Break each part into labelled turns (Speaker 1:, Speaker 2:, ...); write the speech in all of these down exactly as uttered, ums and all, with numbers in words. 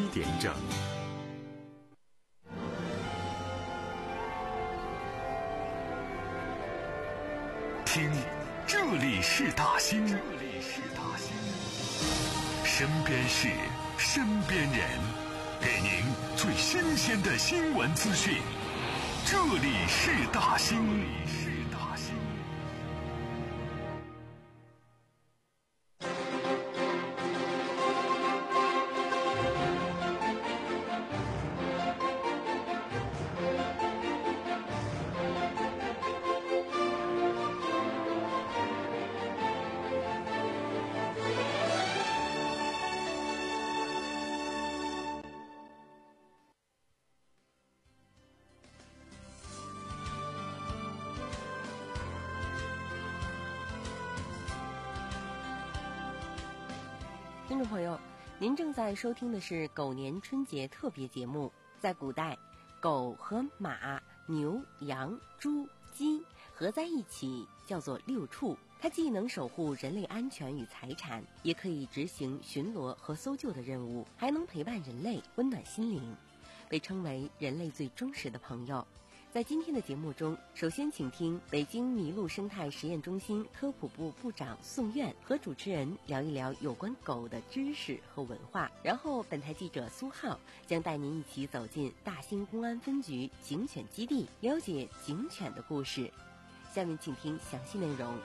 Speaker 1: 点整。听，这里是大兴，这里是大兴，身边事，身边人，给您最新鲜的新闻资讯。这里是大兴，这里是大兴。
Speaker 2: 听众朋友，您正在收听的是狗年春节特别节目。在古代，狗和马、牛、羊、猪、鸡合在一起叫做六畜，它既能守护人类安全与财产，也可以执行巡逻和搜救的任务，还能陪伴人类，温暖心灵，被称为人类最忠实的朋友。在今天的节目中，首先请听北京麋鹿生态实验中心科普部部长宋苑和主持人聊一聊有关狗的知识和文化，然后本台记者苏浩将带您一起走进大兴公安分局警犬基地，了解警犬的故事。下面请听详细内容。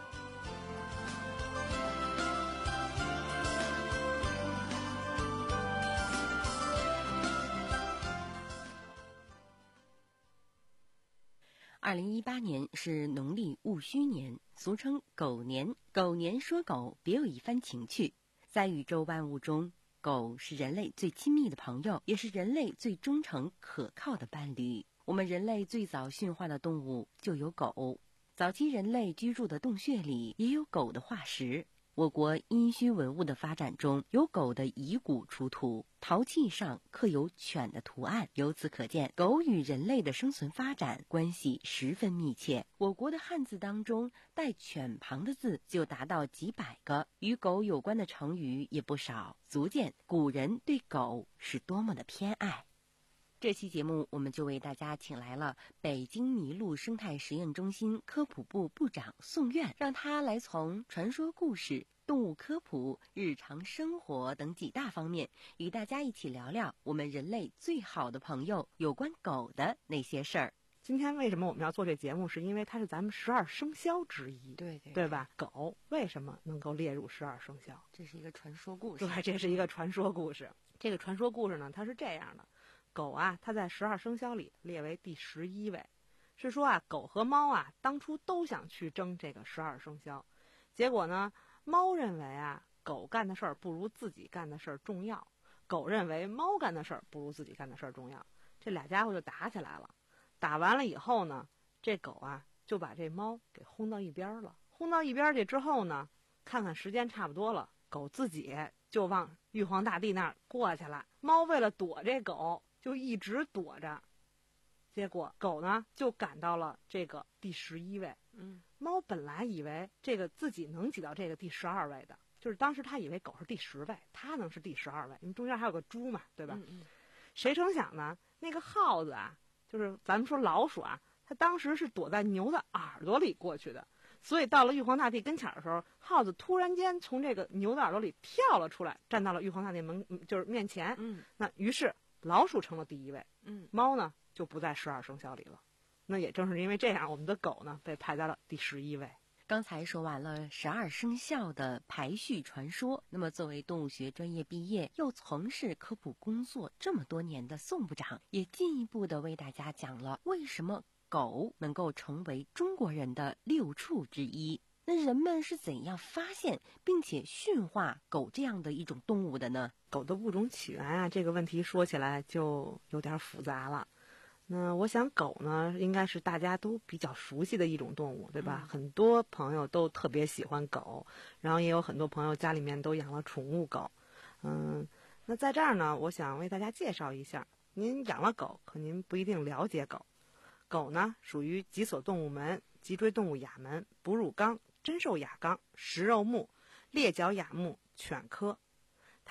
Speaker 2: 二零一八年是农历戊戌年，俗称狗年。狗年说狗，别有一番情趣。在宇宙万物中，狗是人类最亲密的朋友，也是人类最忠诚可靠的伴侣。我们人类最早驯化的动物就有狗，早期人类居住的洞穴里也有狗的化石。我国殷墟文物的发展中，有狗的遗骨出土，陶器上刻有犬的图案，由此可见，狗与人类的生存发展关系十分密切。我国的汉字当中带犬旁的字就达到几百个，与狗有关的成语也不少，足见古人对狗是多么的偏爱。这期节目我们就为大家请来了北京麋鹿生态实验中心科普部部长宋苑，让他来从传说故事、动物科普、日常生活等几大方面与大家一起聊聊我们人类最好的朋友有关狗的那些事儿。
Speaker 3: 今天为什么我们要做这节目，是因为它是咱们十二生肖之一，
Speaker 2: 对对
Speaker 3: 对吧？狗为什么能够列入十二生肖？
Speaker 2: 这是一个传说故事。
Speaker 3: 对，这是一个传说故事。这个传说故事呢，它是这样的：狗啊，它在十二生肖里列为第十一位，是说啊，狗和猫啊，当初都想去争这个十二生肖，结果呢，猫认为啊，狗干的事儿不如自己干的事儿重要，狗认为猫干的事儿不如自己干的事儿重要，这俩家伙就打起来了。打完了以后呢，这狗啊就把这猫给轰到一边了。轰到一边去之后呢，看看时间差不多了，狗自己就往玉皇大帝那儿过去了。猫为了躲这狗，就一直躲着，结果狗呢就赶到了这个第十一位。
Speaker 2: 嗯，
Speaker 3: 猫本来以为这个自己能挤到这个第十二位的，就是当时他以为狗是第十位，他能是第十二位，因为中间还有个猪嘛，对吧？
Speaker 2: 嗯嗯，
Speaker 3: 谁成想呢，那个耗子啊，就是咱们说老鼠啊，它当时是躲在牛的耳朵里过去的，所以到了玉皇大帝跟前的时候，耗子突然间从这个牛的耳朵里跳了出来，站到了玉皇大帝门就是面前。
Speaker 2: 嗯，
Speaker 3: 那于是老鼠成了第一位，
Speaker 2: 嗯，
Speaker 3: 猫呢就不在十二生肖里了。那也正是因为这样，我们的狗呢被排在了第十一位。
Speaker 2: 刚才说完了十二生肖的排序传说，那么作为动物学专业毕业又从事科普工作这么多年的宋部长，也进一步的为大家讲了为什么狗能够成为中国人的六畜之一。那人们是怎样发现并且驯化狗这样的一种动物的呢？
Speaker 3: 狗的物种起源啊，这个问题说起来就有点复杂了。那我想狗呢，应该是大家都比较熟悉的一种动物，对吧？
Speaker 2: 嗯、
Speaker 3: 很多朋友都特别喜欢狗，然后也有很多朋友家里面都养了宠物狗。嗯，那在这儿呢，我想为大家介绍一下，您养了狗，可您不一定了解狗。狗呢，属于脊索动物门、脊椎动物亚门、哺乳纲、真兽亚纲、食肉目、裂角亚目犬科。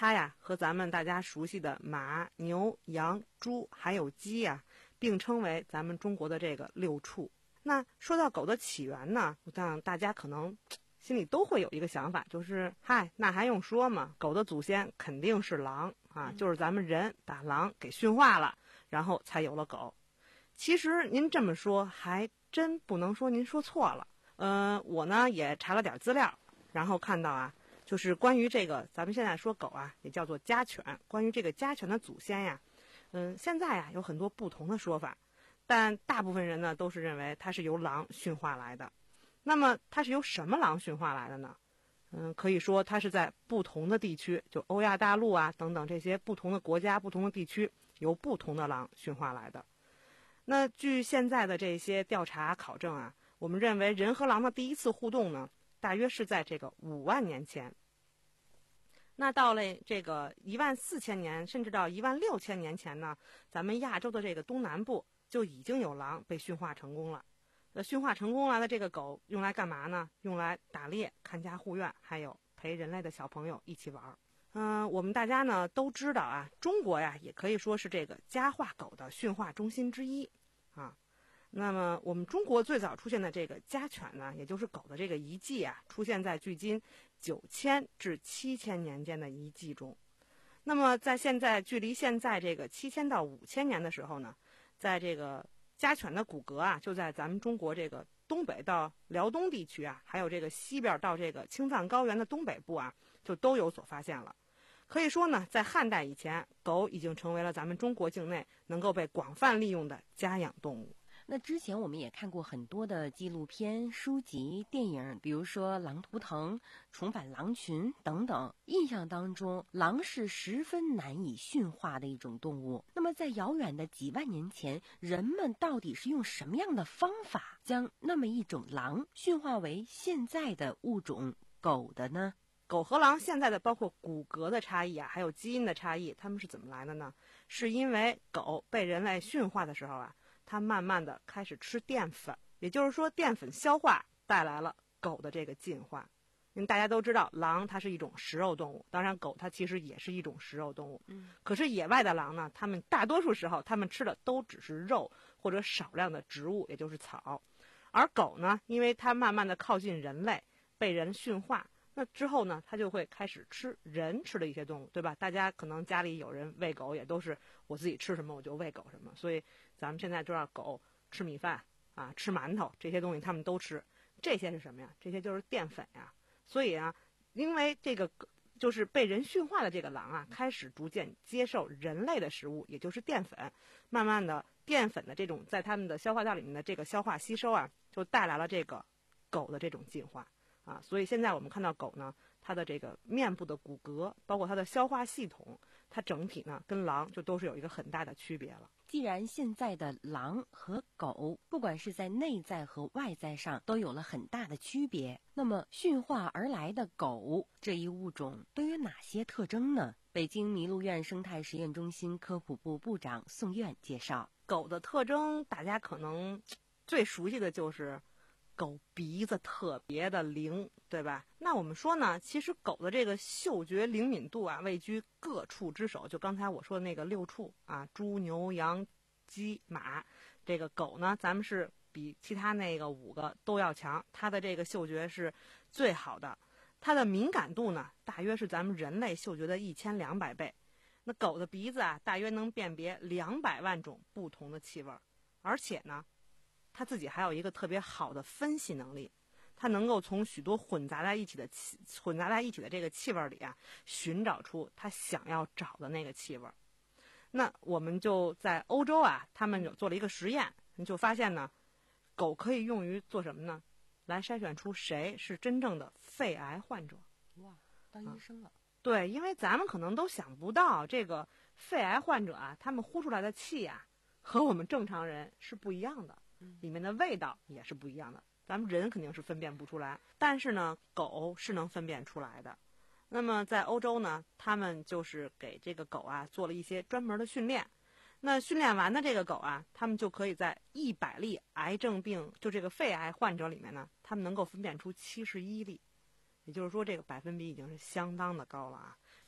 Speaker 3: 它呀和咱们大家熟悉的马、牛、羊、猪还有鸡呀并称为咱们中国的这个六畜。那说到狗的起源呢，我想大家可能心里都会有一个想法，就是嗨，那还用说吗？狗的祖先肯定是狼啊，就是咱们人把狼给驯化了，然后才有了狗。其实您这么说还真不能说您说错了。呃，我呢也查了点资料，然后看到啊，就是关于这个咱们现在说狗啊也叫做家犬，关于这个家犬的祖先呀，嗯，现在呀有很多不同的说法，但大部分人呢都是认为它是由狼驯化来的。那么它是由什么狼驯化来的呢？嗯，可以说它是在不同的地区，就欧亚大陆啊等等这些不同的国家、不同的地区，由不同的狼驯化来的。那据现在的这些调查考证啊，我们认为人和狼的第一次互动呢，大约是在这个五万年前。那到了这个一万四千年，甚至到一万六千年前呢，咱们亚洲的这个东南部就已经有狼被驯化成功了。那驯化成功了的这个狗用来干嘛呢？用来打猎、看家护院，还有陪人类的小朋友一起玩。嗯、呃，我们大家呢都知道啊，中国呀也可以说是这个家化狗的驯化中心之一啊。那么我们中国最早出现的这个家犬呢，也就是狗的这个遗迹啊，出现在距今九千至七千年间的遗迹中。那么在现在距离现在这个七千到五千年的时候呢，在这个家犬的骨骼啊，就在咱们中国这个东北到辽东地区啊，还有这个西边到这个青藏高原的东北部啊，就都有所发现了。可以说呢，在汉代以前，狗已经成为了咱们中国境内能够被广泛利用的家养动物。
Speaker 2: 那之前我们也看过很多的纪录片、书籍、电影，比如说《狼图腾》《重返狼群》等等。印象当中，狼是十分难以驯化的一种动物。那么在遥远的几万年前，人们到底是用什么样的方法将那么一种狼驯化为现在的物种狗的呢？
Speaker 3: 狗和狼现在的包括骨骼的差异啊，还有基因的差异，它们是怎么来的呢？是因为狗被人类驯化的时候啊，它慢慢的开始吃淀粉，也就是说淀粉消化带来了狗的这个进化。因为大家都知道狼它是一种食肉动物，当然狗它其实也是一种食肉动物。
Speaker 2: 嗯，
Speaker 3: 可是野外的狼呢，它们大多数时候它们吃的都只是肉或者少量的植物，也就是草。而狗呢，因为它慢慢的靠近人类，被人驯化，那之后呢，它就会开始吃人吃的一些动物，对吧？大家可能家里有人喂狗，也都是我自己吃什么我就喂狗什么。所以咱们现在知道狗吃米饭啊，吃馒头这些东西它们都吃。这些是什么呀？这些就是淀粉呀。所以啊，因为这个就是被人驯化的这个狼啊，开始逐渐接受人类的食物，也就是淀粉。慢慢的，淀粉的这种在它们的消化道里面的这个消化吸收啊，就带来了这个狗的这种进化。啊，所以现在我们看到狗呢，它的这个面部的骨骼，包括它的消化系统，它整体呢跟狼就都是有一个很大的区别了。
Speaker 2: 既然现在的狼和狗，不管是在内在和外在上都有了很大的区别，那么驯化而来的狗这一物种都有哪些特征呢？北京麋鹿院生态实验中心科普部部长宋苑介绍，
Speaker 3: 狗的特征大家可能最熟悉的就是狗鼻子特别的灵，对吧？那我们说呢，其实狗的这个嗅觉灵敏度啊，位居各畜之首。就刚才我说的那个六畜啊，猪、牛、羊、鸡、马，这个狗呢，咱们是比其他那个五个都要强，它的这个嗅觉是最好的。它的敏感度呢，大约是咱们人类嗅觉的一千两百倍。那狗的鼻子啊，大约能辨别两百万种不同的气味，而且呢，它自己还有一个特别好的分析能力，它能够从许多混杂在一起的气混杂在一起的这个气味里啊，寻找出它想要找的那个气味。那我们就在欧洲啊，他们有做了一个实验，就发现呢，狗可以用于做什么呢？来筛选出谁是真正的肺癌患者。
Speaker 2: 哇，当医生了。啊，
Speaker 3: 对，因为咱们可能都想不到，这个肺癌患者啊，他们呼出来的气啊，和我们正常人是不一样的。里面的味道也是不一样的，咱们人肯定是分辨不出来，但是呢，狗是能分辨出来的。那么在欧洲呢，他们就是给这个狗啊做了一些专门的训练。那训练完的这个狗啊，他们就可以在一百例癌症病，就这个肺癌患者里面呢，他们能够分辨出七十一例，也就是说这个百分比已经是相当的高了啊。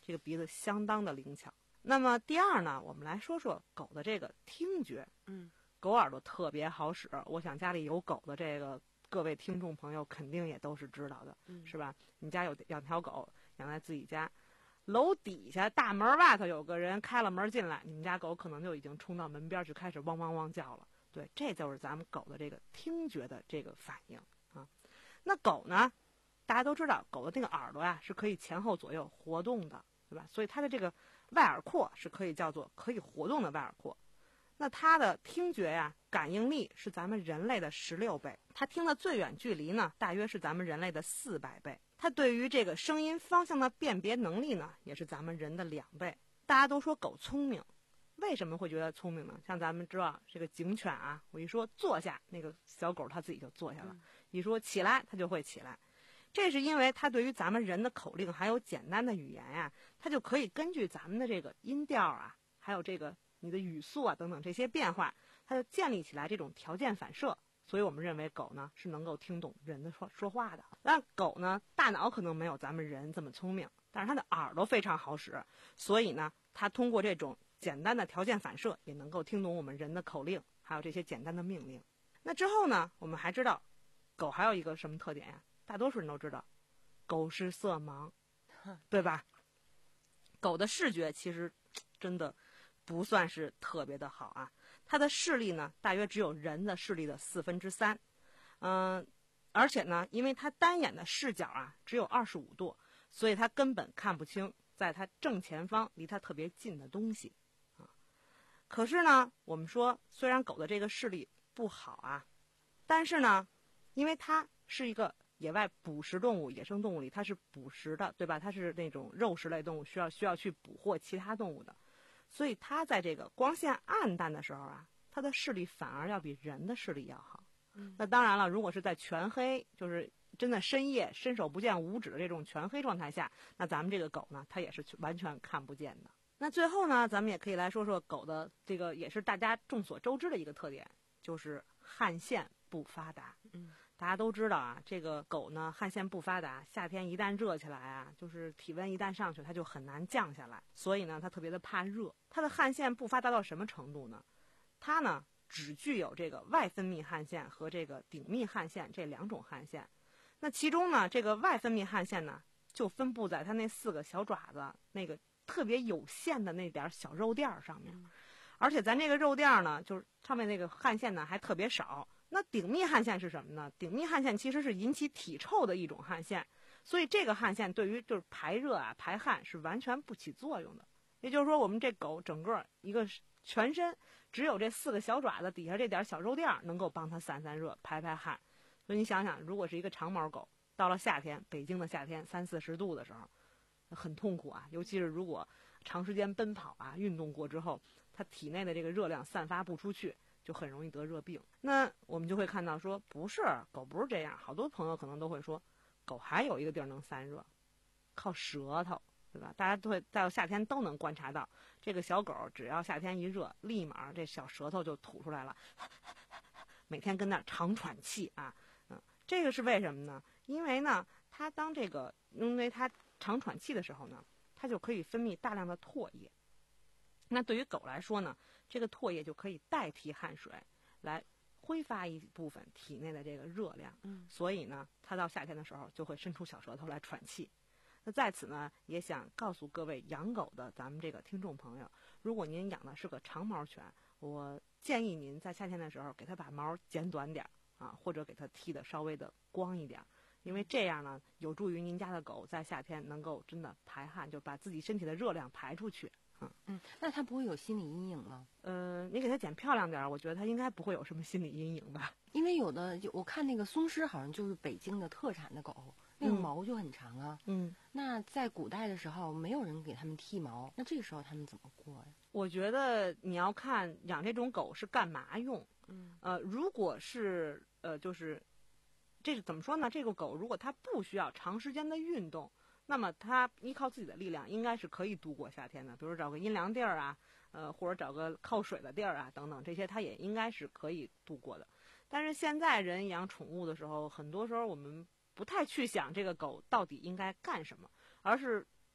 Speaker 3: 这个鼻子相当的灵巧。那么第二呢，我们来说说狗的这个听觉。
Speaker 2: 嗯，
Speaker 3: 狗耳朵特别好使，我想家里有狗的这个各位听众朋友肯定也都是知道的，
Speaker 2: 嗯、
Speaker 3: 是吧？你家有养条狗，养在自己家，楼底下大门外头有个人开了门进来，你们家狗可能就已经冲到门边去开始汪汪汪叫了。对，这就是咱们狗的这个听觉的这个反应啊。那狗呢，大家都知道，狗的这个耳朵呀、啊、是可以前后左右活动的，对吧？所以它的这个外耳廓是可以叫做可以活动的外耳廓。那它的听觉呀、啊、感应力是咱们人类的十六倍，它听的最远距离呢，大约是咱们人类的四百倍。它对于这个声音方向的辨别能力呢，也是咱们人的两倍。大家都说狗聪明，为什么会觉得聪明呢？像咱们知道这个警犬啊，我一说坐下，那个小狗它自己就坐下了；一说起来，它就会起来。这是因为它对于咱们人的口令还有简单的语言呀、啊，它就可以根据咱们的这个音调啊，还有这个你的语速啊等等这些变化，它就建立起来这种条件反射。所以我们认为狗呢是能够听懂人的说说话的。但狗呢，大脑可能没有咱们人这么聪明，但是它的耳朵非常好使，所以呢，它通过这种简单的条件反射也能够听懂我们人的口令，还有这些简单的命令。那之后呢，我们还知道狗还有一个什么特点呀？大多数人都知道，狗是色盲，对吧？狗的视觉其实真的不算是特别的好啊，它的视力呢大约只有人的视力的四分之三，嗯，而且呢，因为它单眼的视角啊只有二十五度，所以它根本看不清在它正前方离它特别近的东西啊。可是呢，我们说虽然狗的这个视力不好啊，但是呢，因为它是一个野外捕食动物，野生动物里它是捕食的，对吧？它是那种肉食类动物，需要需要去捕获其他动物的，所以它在这个光线暗淡的时候啊，它的视力反而要比人的视力要好。
Speaker 2: 嗯，
Speaker 3: 那当然了，如果是在全黑，就是真的深夜伸手不见五指的这种全黑状态下，那咱们这个狗呢，它也是完全看不见的。那最后呢，咱们也可以来说说狗的这个也是大家众所周知的一个特点，就是汗腺不发达。
Speaker 2: 嗯。
Speaker 3: 大家都知道啊，这个狗呢汗腺不发达，夏天一旦热起来啊，就是体温一旦上去，它就很难降下来，所以呢，它特别的怕热。它的汗腺不发达到什么程度呢？它呢只具有这个外分泌汗腺和这个顶泌汗腺这两种汗腺。那其中呢，这个外分泌汗腺呢，就分布在它那四个小爪子那个特别有限的那点小肉垫上面，而且咱这个肉垫呢，就是上面那个汗腺呢还特别少。那顶泌汗腺是什么呢？顶泌汗腺其实是引起体臭的一种汗腺，所以这个汗腺对于就是排热啊、排汗是完全不起作用的。也就是说，我们这狗整个一个全身只有这四个小爪子底下这点小肉垫能够帮它散散热、排排汗。所以你想想，如果是一个长毛狗，到了夏天，北京的夏天三四十度的时候，很痛苦啊。尤其是如果长时间奔跑啊、运动过之后，它体内的这个热量散发不出去，就很容易得热病。那我们就会看到说，不是狗不是这样，好多朋友可能都会说，狗还有一个地儿能散热，靠舌头，对吧？大家都会在夏天都能观察到，这个小狗只要夏天一热，立马这小舌头就吐出来了，每天跟那儿长喘气啊，嗯，这个是为什么呢？因为呢，它当这个，因为它长喘气的时候呢，它就可以分泌大量的唾液。那对于狗来说呢，这个唾液就可以代替汗水，来挥发一部分体内的这个热量。
Speaker 2: 嗯，
Speaker 3: 所以呢，它到夏天的时候就会伸出小舌头来喘气。那在此呢，也想告诉各位养狗的咱们这个听众朋友，如果您养的是个长毛犬，我建议您在夏天的时候给它把毛剪短点啊，或者给它剃得稍微的光一点。因为这样呢，有助于您家的狗在夏天能够真的排汗，就把自己身体的热量排出去。嗯
Speaker 2: 嗯，那它不会有心理阴影吗？
Speaker 3: 呃，你给它剪漂亮点儿，我觉得它应该不会有什么心理阴影吧。
Speaker 2: 因为有的就我看那个松狮好像就是北京的特产的狗，那个毛就很长啊。
Speaker 3: 嗯，
Speaker 2: 那在古代的时候没有人给他们剃毛，那这个时候他们怎么过呀？
Speaker 3: 我觉得你要看养这种狗是干嘛用。
Speaker 2: 嗯，
Speaker 3: 呃，如果是呃，就是这是怎么说呢？这个狗如果它不需要长时间的运动，那么它依靠自己的力量应该是可以度过夏天的，比如找个阴凉地儿啊，呃，或者找个靠水的地儿啊，等等，这些它也应该是可以度过的。但是现在人养宠物的时候，很多时候我们不太去想这个狗到底应该干什么，而是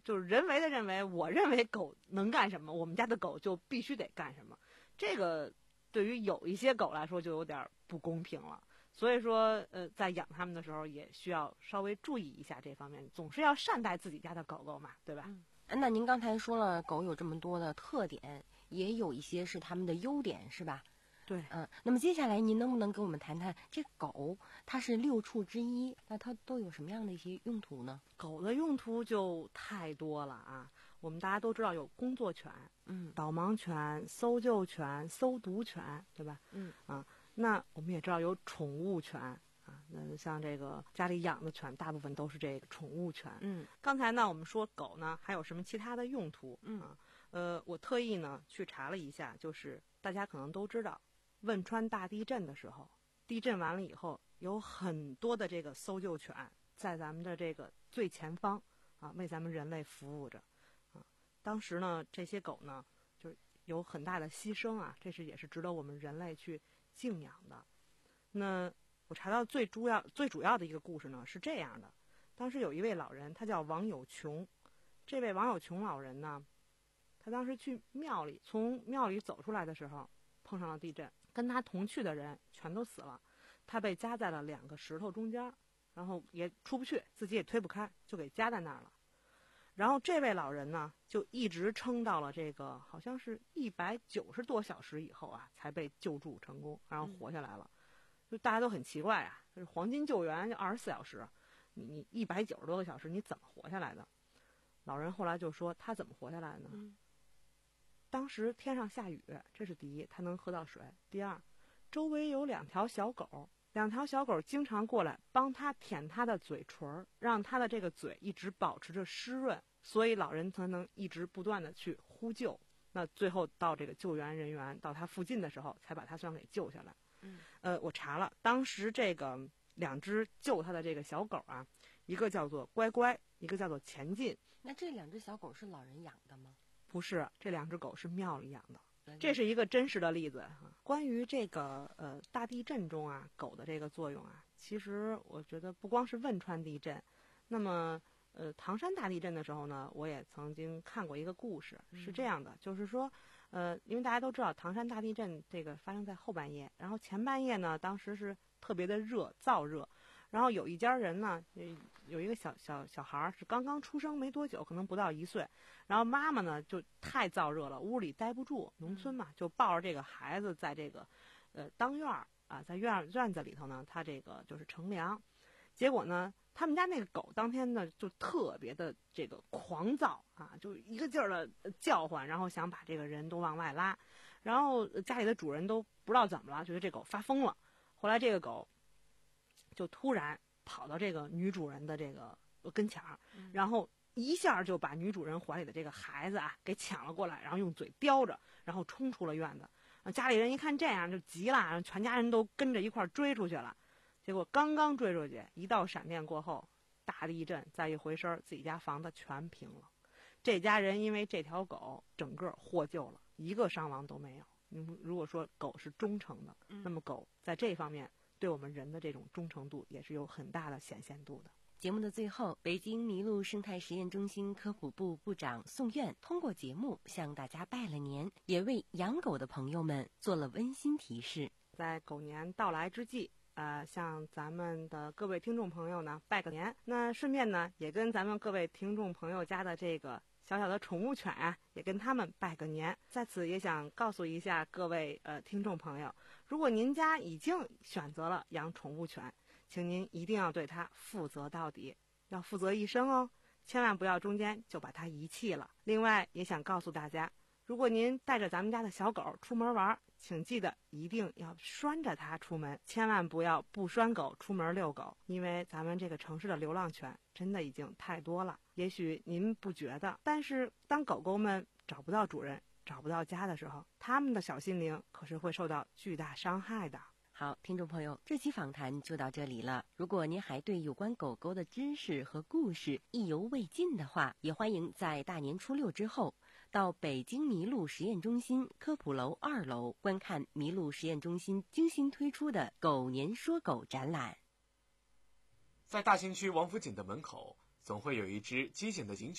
Speaker 3: 就是人为的认为，我认为狗能干什么，我们家的狗就必须得干什么。这个对于有一些狗来说就有点不公平了。所以说，呃，在养它们的时候也需要稍微注意一下这方面，总是要善待自己家的狗狗嘛，对吧？
Speaker 2: 嗯，那您刚才说了，狗有这么多的特点，也有一些是它们的优点，是吧？
Speaker 3: 对，
Speaker 2: 嗯，那么接下来您能不能跟我们谈谈，这狗它是六畜之一，那它都有什么样的一些用途呢？
Speaker 3: 狗的用途就太多了啊！我们大家都知道有工作犬，
Speaker 2: 嗯，
Speaker 3: 导盲犬、搜救犬、搜毒犬，对吧？
Speaker 2: 嗯
Speaker 3: 啊，那我们也知道有宠物犬啊，那像这个家里养的犬，大部分都是这个宠物犬。
Speaker 2: 嗯，
Speaker 3: 刚才呢，我们说狗呢还有什么其他的用途？
Speaker 2: 嗯
Speaker 3: 啊，呃，我特意呢去查了一下，就是大家可能都知道，汶川大地震的时候，地震完了以后，有很多的这个搜救犬在咱们的这个最前方啊，为咱们人类服务着啊。当时呢，这些狗呢，就是有很大的牺牲啊，这是也是值得我们人类去敬仰的。那我查到最主要最主要的一个故事呢是这样的：当时有一位老人，他叫王有琼。这位王有琼老人呢，他当时去庙里，从庙里走出来的时候，碰上了地震，跟他同去的人全都死了，他被夹在了两个石头中间，然后也出不去，自己也推不开，就给夹在那儿了。然后这位老人呢，就一直撑到了这个好像是一百九十多小时以后啊，才被救助成功，然后活下来了。嗯、就大家都很奇怪啊，就是黄金救援就二十四小时，你你一百九十多个小时，你怎么活下来的？老人后来就说他怎么活下来呢？嗯、当时天上下雨，这是第一，他能喝到水；第二，周围有两条小狗。两条小狗经常过来帮他舔他的嘴唇，让他的这个嘴一直保持着湿润，所以老人才能一直不断的去呼救。那最后到这个救援人员到他附近的时候，才把他算给救下来。
Speaker 2: 嗯，
Speaker 3: 呃，我查了，当时这个两只救他的这个小狗啊，一个叫做乖乖，一个叫做前进。
Speaker 2: 那这两只小狗是老人养的吗？
Speaker 3: 不是，这两只狗是庙里养的。这是一个真实的例子哈。关于这个呃大地震中啊狗的这个作用啊，其实我觉得不光是汶川地震，那么呃唐山大地震的时候呢，我也曾经看过一个故事，是这样的，嗯、就是说呃因为大家都知道唐山大地震这个发生在后半夜，然后前半夜呢当时是特别的热，燥热。然后有一家人呢，有一个小小小孩是刚刚出生没多久，可能不到一岁。然后妈妈呢就太燥热了，屋里待不住，农村嘛，就抱着这个孩子在这个呃当院儿啊，在院院子里头呢，他这个就是乘凉。结果呢，他们家那个狗当天呢就特别的这个狂躁啊，就一个劲儿的叫唤，然后想把这个人都往外拉。然后家里的主人都不知道怎么了，觉得这狗发疯了。后来这个狗就突然跑到这个女主人的这个跟前儿，然后一下就把女主人怀里的这个孩子啊给抢了过来，然后用嘴叼着，然后冲出了院子。家里人一看这样就急了，全家人都跟着一块追出去了。结果刚刚追出去，一道闪电过后，大地震，再一回身，自己家房子全平了。这家人因为这条狗整个获救了，一个伤亡都没有。如果说狗是忠诚的，那么狗在这方面对我们人的这种忠诚度也是有很大的显现度的。
Speaker 2: 节目的最后，北京麋鹿生态实验中心科普部部长宋苑通过节目向大家拜了年，也为养狗的朋友们做了温馨提示。
Speaker 3: 在狗年到来之际，呃，向咱们的各位听众朋友呢拜个年。那顺便呢，也跟咱们各位听众朋友家的这个小小的宠物犬啊，也跟他们拜个年。在此也想告诉一下各位呃听众朋友，如果您家已经选择了养宠物犬，请您一定要对它负责到底，要负责一生哦，千万不要中间就把它遗弃了。另外也想告诉大家，如果您带着咱们家的小狗出门玩，请记得一定要拴着它出门，千万不要不拴狗出门遛狗，因为咱们这个城市的流浪犬真的已经太多了。也许您不觉得，但是当狗狗们找不到主人，找不到家的时候，它们的小心灵可是会受到巨大伤害的。
Speaker 2: 好，听众朋友，这期访谈就到这里了。如果您还对有关狗狗的知识和故事意犹未尽的话，也欢迎在大年初六之后到北京麋鹿实验中心科普楼二楼观看麋鹿实验中心精心推出的狗年说狗展览。
Speaker 4: 在大兴区王府井的门口，总会有一只机警的警犬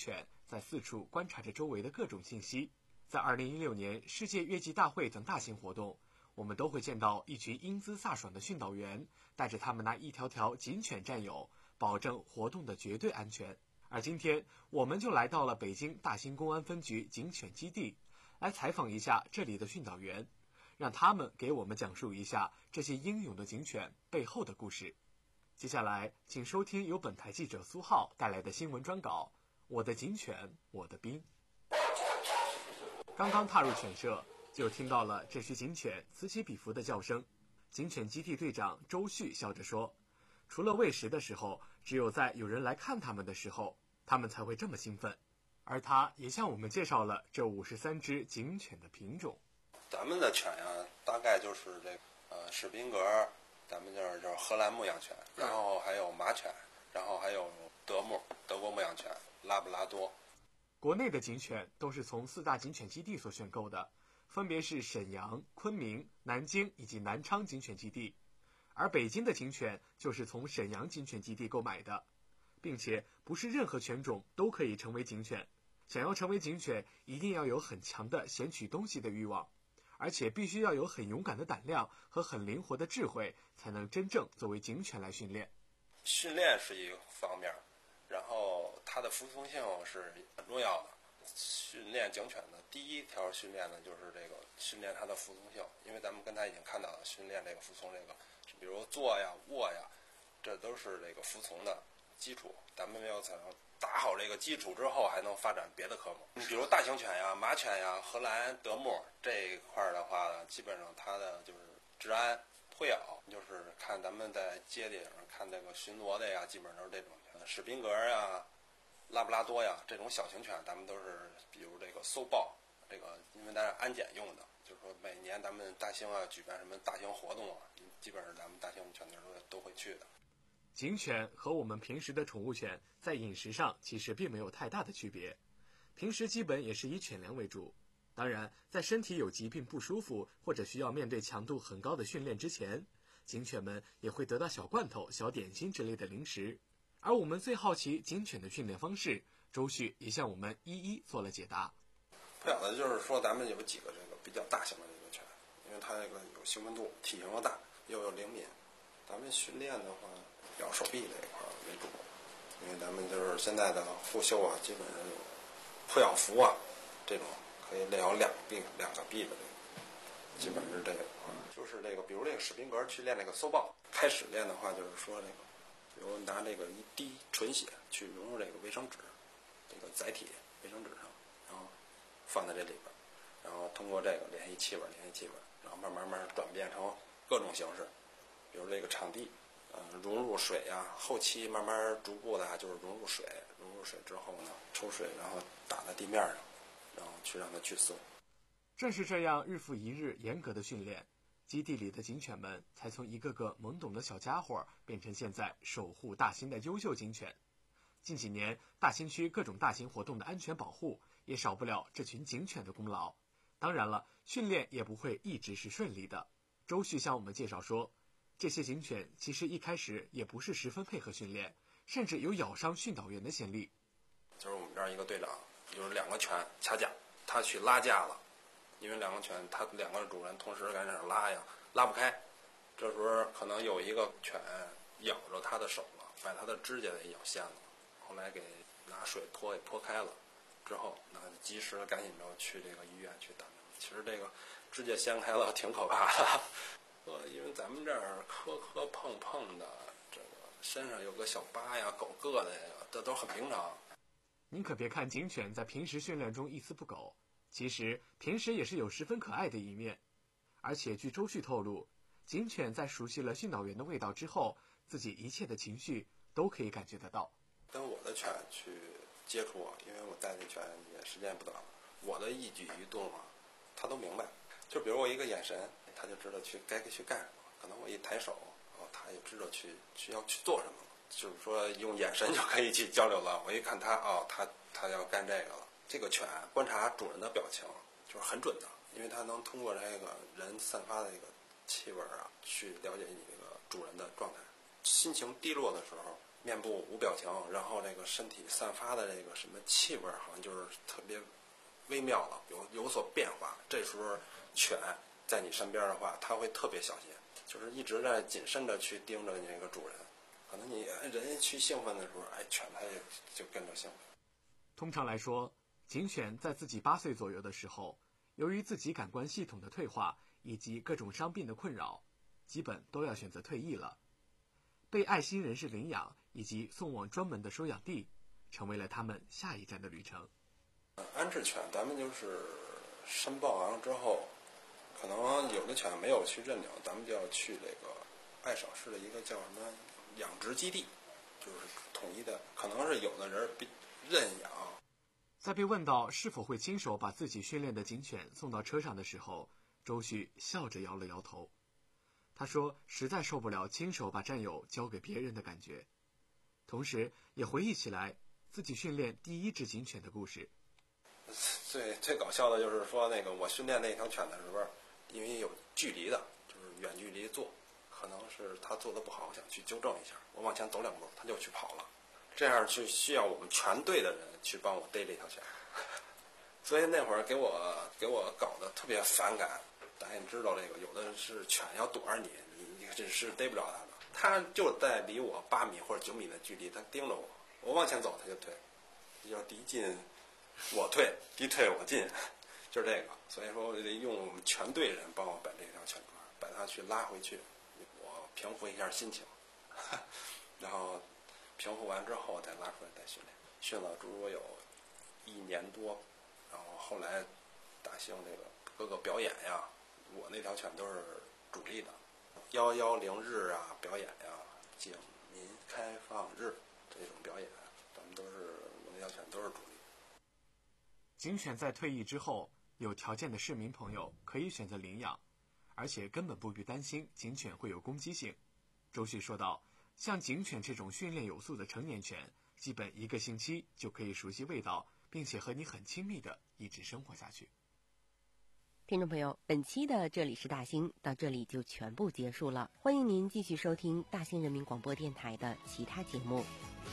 Speaker 4: 在四处观察着周围的各种信息。在二零一六年世界越级大会等大型活动，我们都会见到一群英姿飒爽的训导员带着他们那一条条警犬战友，保证活动的绝对安全。而今天我们就来到了北京大兴公安分局警犬基地，来采访一下这里的训导员，让他们给我们讲述一下这些英勇的警犬背后的故事。接下来请收听由本台记者苏浩带来的新闻专稿，我的警犬我的兵。刚刚踏入犬舍，就听到了这群警犬此起彼伏的叫声。警犬基地队长周旭笑着说，除了喂食的时候，只有在有人来看他们的时候，他们才会这么兴奋。而他也向我们介绍了这五十三只警犬的品种。
Speaker 5: 咱们的犬呀，大概就是这个呃史宾格，咱们就是就是荷兰牧羊犬，然后还有马犬，然后还有德牧德国牧羊犬，拉布拉多。
Speaker 4: 国内的警犬都是从四大警犬基地所选购的，分别是沈阳、昆明、南京以及南昌警犬基地。而北京的警犬就是从沈阳警犬基地购买的，并且不是任何犬种都可以成为警犬。想要成为警犬，一定要有很强的衔取东西的欲望，而且必须要有很勇敢的胆量和很灵活的智慧，才能真正作为警犬来训练。
Speaker 5: 训练是一个方面，然后它的服从性是很重要的。训练警犬的第一条训练呢，就是这个训练它的服从性，因为咱们刚才已经看到了，训练这个服从这个，比如坐呀、卧呀，这都是这个服从的基础。咱们要想要打好这个基础之后，还能发展别的科目。你比如大型犬呀、马犬呀、荷兰德牧这一块的话呢，基本上它的就是治安、会咬，就是看咱们在街里上看那个巡逻的呀，基本上都是这种犬。史宾格呀、拉布拉多呀，这种小型犬，咱们都是比如这个搜报，这个因为它是安检用的，就是说每年咱们大兴啊举办什么大型活动啊，基本上咱们大兴犬队都都会去的。
Speaker 4: 警犬和我们平时的宠物犬在饮食上其实并没有太大的区别，平时基本也是以犬粮为主。当然，在身体有疾病不舒服或者需要面对强度很高的训练之前，警犬们也会得到小罐头、小点心之类的零食。而我们最好奇警犬的训练方式，周旭也向我们一一做了解答。
Speaker 5: 不晓得就是说咱们有几个这个比较大型的这个犬，因为它这个有兴奋度，体型又大，又有灵敏。咱们训练的话，咬手臂这一块为主，因为咱们就是现在的护袖啊，基本上有扑咬服啊，这种可以练好两臂两个臂的这个，基本是这个。就是这个，比如这个史宾格去练这个搜报，开始练的话，就是说这个。比如拿这个一滴纯血去融入这个卫生纸，这个载体卫生纸上，然后放在这里边，然后通过这个联系气味，联系气味，然后慢慢慢转变成各种形式，比如这个场地，呃，融入水呀、啊，后期慢慢逐步的就是融入水，融入水之后呢，抽水，然后打在地面上，然后去让它去搜。
Speaker 4: 正是这样日复一日严格的训练，基地里的警犬们才从一个个懵懂的小家伙变成现在守护大兴的优秀警犬。近几年，大兴区各种大型活动的安全保护也少不了这群警犬的功劳。当然了，训练也不会一直是顺利的。周旭向我们介绍说，这些警犬其实一开始也不是十分配合训练，甚至有咬伤训导员的先例。
Speaker 5: 就是我们这儿一个队长，就是两个犬掐架，他去拉架了。因为两个犬，它两个主人同时在那儿拉呀，拉不开，这时候可能有一个犬咬着它的手了，把它的指甲给咬陷了，后来给拿水泼给泼开了，之后那及时赶紧着去这个医院去打。其实这个指甲掀开了挺可怕的，呃，因为咱们这儿磕磕碰碰的，这个身上有个小疤呀、狗硌的呀，这都很平常。
Speaker 4: 您可别看警犬在平时训练中一丝不苟，其实平时也是有十分可爱的一面。而且据周旭透露，警犬在熟悉了训导员的味道之后，自己一切的情绪都可以感觉得到。
Speaker 5: 跟我的犬去接触啊，因为我带的犬也时间不短，我的一举一动啊，它都明白。就比如我一个眼神，它就知道去该去干什么。可能我一抬手，哦，它也知道去需要去做什么了。就是说用眼神就可以去交流了。我一看它，哦，它它要干这个了。这个犬观察主人的表情就是很准的，因为它能通过这个人散发的这个气味啊，去了解你这个主人的状态。心情低落的时候， 面部无表情，然后这个身体散发的这个什么气味，好像就是特别微妙了，有有所变化。这时候犬在你身边的话，它会特别小心，就是一直在谨慎的去盯着那个主人。可能你人去兴奋的时候，哎，犬它也就跟着兴奋。
Speaker 4: 通常来说，警犬在自己八岁左右的时候，由于自己感官系统的退化以及各种伤病的困扰，基本都要选择退役了。被爱心人士领养以及送往专门的收养地，成为了他们下一站的旅程。
Speaker 5: 安置犬咱们就是申报完之后，可能有的犬没有去认领，咱们就要去这个爱省市的一个叫什么养殖基地，就是统一的，可能是有的人认养。
Speaker 4: 在被问到是否会亲手把自己训练的警犬送到车上的时候，周旭笑着摇了摇头。他说实在受不了亲手把战友交给别人的感觉，同时也回忆起来自己训练第一只警犬的故事。
Speaker 5: 最最搞笑的就是说，那个我训练那条犬的时候，因为有距离的，就是远距离做，可能是他做的不好，我想去纠正一下，我往前走两步，他就去跑了，这样就需要我们全队的人去帮我逮这条犬，所以那会儿给我给我搞得特别反感。咱也知道这个，有的是犬要躲着你，你你这是逮不着它的，它就在离我八米或者九米的距离，它盯着我，我往前走它就退，要敌进我退，敌退我进，就是这个。所以说我得用我们全队人帮我把这条犬把它去拉回去，我平复一下心情，然后平复完之后再拉出来再训练，训了猪有一年多，然后后来大兴这个各个表演呀，我那条犬都是主力的，幺幺零日啊表演呀，警民开放日这种表演，咱们都是我那条犬都是主力。
Speaker 4: 警犬在退役之后，有条件的市民朋友可以选择领养，而且根本不必担心警犬会有攻击性。周旭说道，像警犬这种训练有素的成年犬，基本一个星期就可以熟悉味道，并且和你很亲密的一直生活下去。
Speaker 2: 听众朋友，本期的这里是大兴到这里就全部结束了，欢迎您继续收听大兴人民广播电台的其他节目。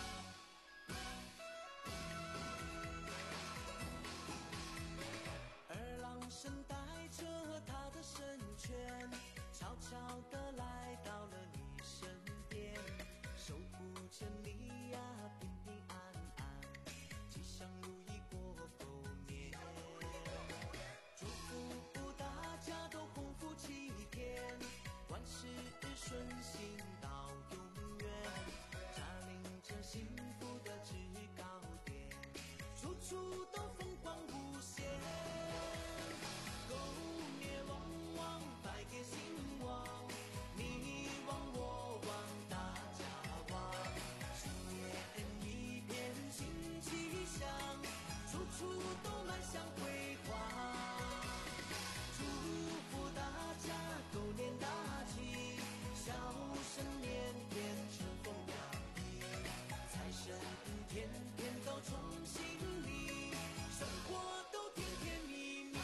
Speaker 6: 二郎神带着他的神犬，悄悄地来到了你身边，守护着你呀，平平安安，吉祥如意过狗年。祝福大家都鸿福齐天，万事顺心到永远，驾临着幸福的制高点，处处都风光无限。狗年旺旺，百业兴旺，你旺我旺，大家旺，新年一片新气象，处处都满享辉煌。祝福大家狗年大吉，笑声年年，春风洋溢，财神天天都宠幸你，生活都甜甜蜜蜜。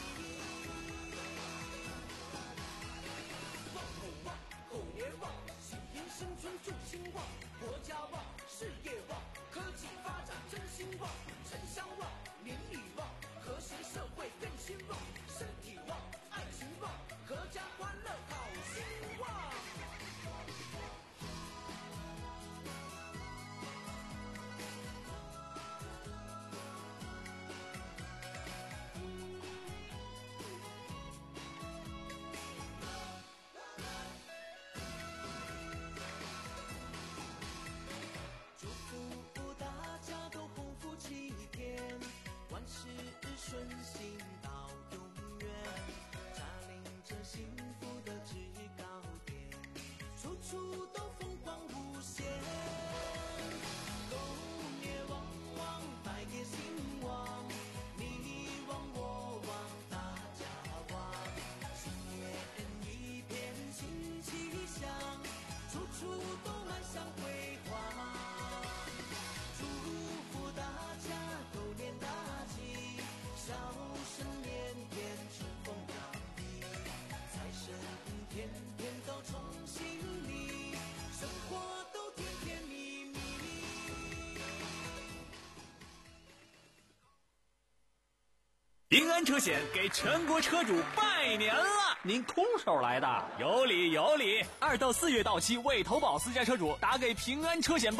Speaker 6: 旺狗旺，狗年旺，喜迎新春祝兴旺，国家旺，事业旺，科技发展真兴旺，城乡旺，邻里旺，和谐社会更兴旺，身体旺，爱情旺，阖家欢乐好兴旺。祝福大家都鸿福齐天，万事顺心到永远，驾临着幸福的制高点，处处都风光无限。狗年旺旺，百业兴旺，你旺我旺，大家旺，新年一片新气象，处处都满享辉煌。祝福大家狗年大吉，笑声年年，春风洋溢，财神天天都宠幸你，
Speaker 7: 平安车险给全国车主拜年了！
Speaker 8: 您空手来的？
Speaker 7: 有理有理！二到四月到期未投保私家车主打给平安车险报